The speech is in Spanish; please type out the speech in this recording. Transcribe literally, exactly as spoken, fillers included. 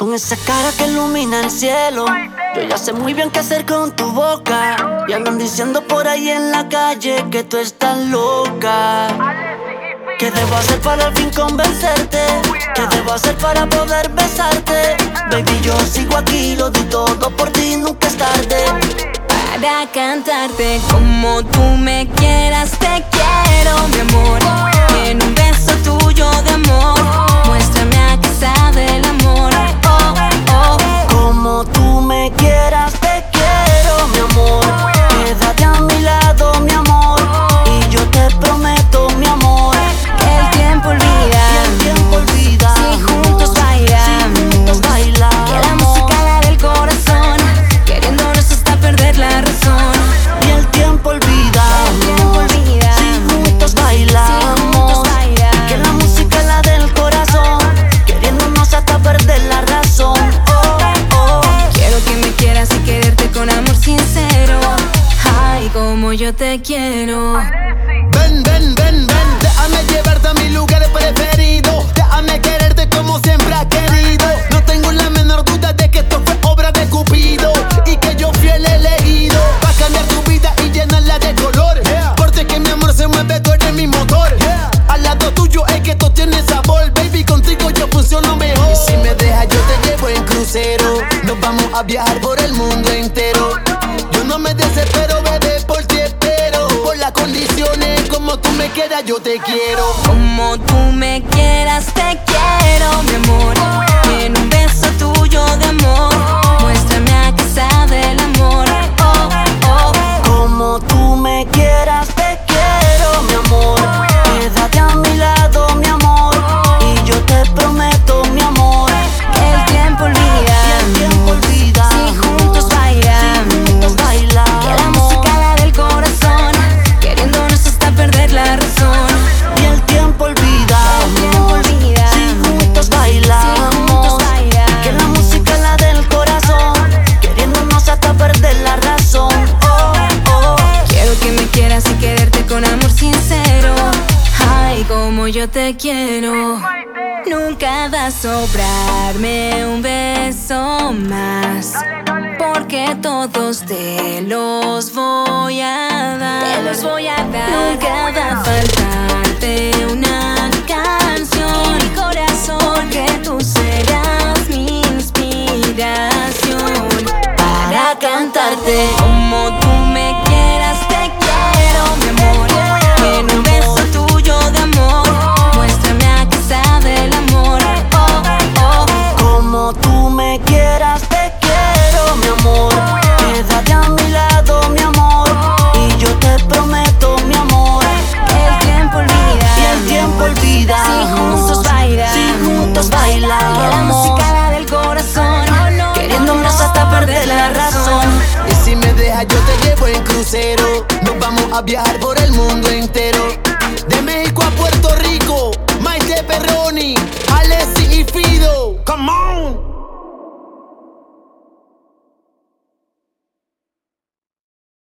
Con esa cara que ilumina el cielo, yo ya sé muy bien qué hacer con tu boca. Y andan diciendo por ahí en la calle que tú estás loca. ¿Qué debo hacer para al fin convencerte? ¿Qué debo hacer para poder besarte? Baby, yo sigo aquí, lo di todo por ti, nunca es tarde. Para cantarte como tú me quieras, te quiero, mi amor. En un beso tuyo de amor, muéstrame a qué sabe el amor. Oh, oh. Como tú me quieras, te quiero, mi amor. Quédate a mi lado, mi amor. Y yo te prometo, mi amor, que el tiempo olvida, y el tiempo olvida. Si juntos bailamos, si juntos bailamos. que la música la del corazón, queriéndonos hasta perder la razón. Y el tiempo olvida, que el tiempo olvida, si juntos bailamos. si juntos bailamos. Que la música es la del corazón, queriéndonos hasta perder la razón. Oh, oh. Quiero que me quieras y quererte con amor sincero. Ay, como yo te quiero. Ven, ven, ven, ven, déjame llevarte a mi lugar preferido. Déjame quererte como siempre has querido. No tengo la menor duda de que esto fue obra de Cupido y que yo fui el elegido para cambiar tu vida y llenarla de color. Yeah. Porque que mi amor se mueve, tú eres mi motor. Yeah. Al lado tuyo es que tú tienes sabor. Baby, contigo yo funciono mejor. Y si me dejas yo te llevo en crucero. Nos vamos a viajar por el mundo entero. Yo no me desespero, bebé, por ti espero. Por las condiciones, como tú me quieras, yo te quiero. Como tú me quieras, te quiero, mi amor. En un beso tuyo de amor, muéstrame a qué sabe el amor. Oh, oh. Como tú me quieras, te quiero, mi amor. Quédate a mi lado, mi amor. Y yo te prometo, mi amor, que el tiempo olvida, y el tiempo olvida. si juntos bailamos, si juntos bailamos. que la música la del corazón, queriéndonos hasta perder la razón. Y el tiempo olvida, el tiempo olvida, si juntos bailamos. si juntos bailamos. Que la música es la del corazón, queriéndonos hasta perder la razón. Oh, oh. Quiero que me quieras y quererte con amor sincero. Ay, como yo te quiero. Nunca va a sobrarme un beso más, porque todos te los voy a dar. Te los voy a dar. Nunca va a faltarte una canción en mi corazón, porque tú serás mi inspiración para cantarte como tú me quieras, te quiero, mi amor. En un beso tuyo de amor, muéstrame a qué sabe el amor. Oh, oh. Como tú me quieras, te quiero, mi amor. Quédate a mi lado, mi amor. Y yo te prometo, mi amor, que el tiempo olvida, y el tiempo olvida. si juntos bailamos, si juntos que la bailamos. música la del corazón, Queriéndonos hasta perder la razón. Y si me dejas yo te llevo en crucero. Nos vamos a viajar por el mundo entero.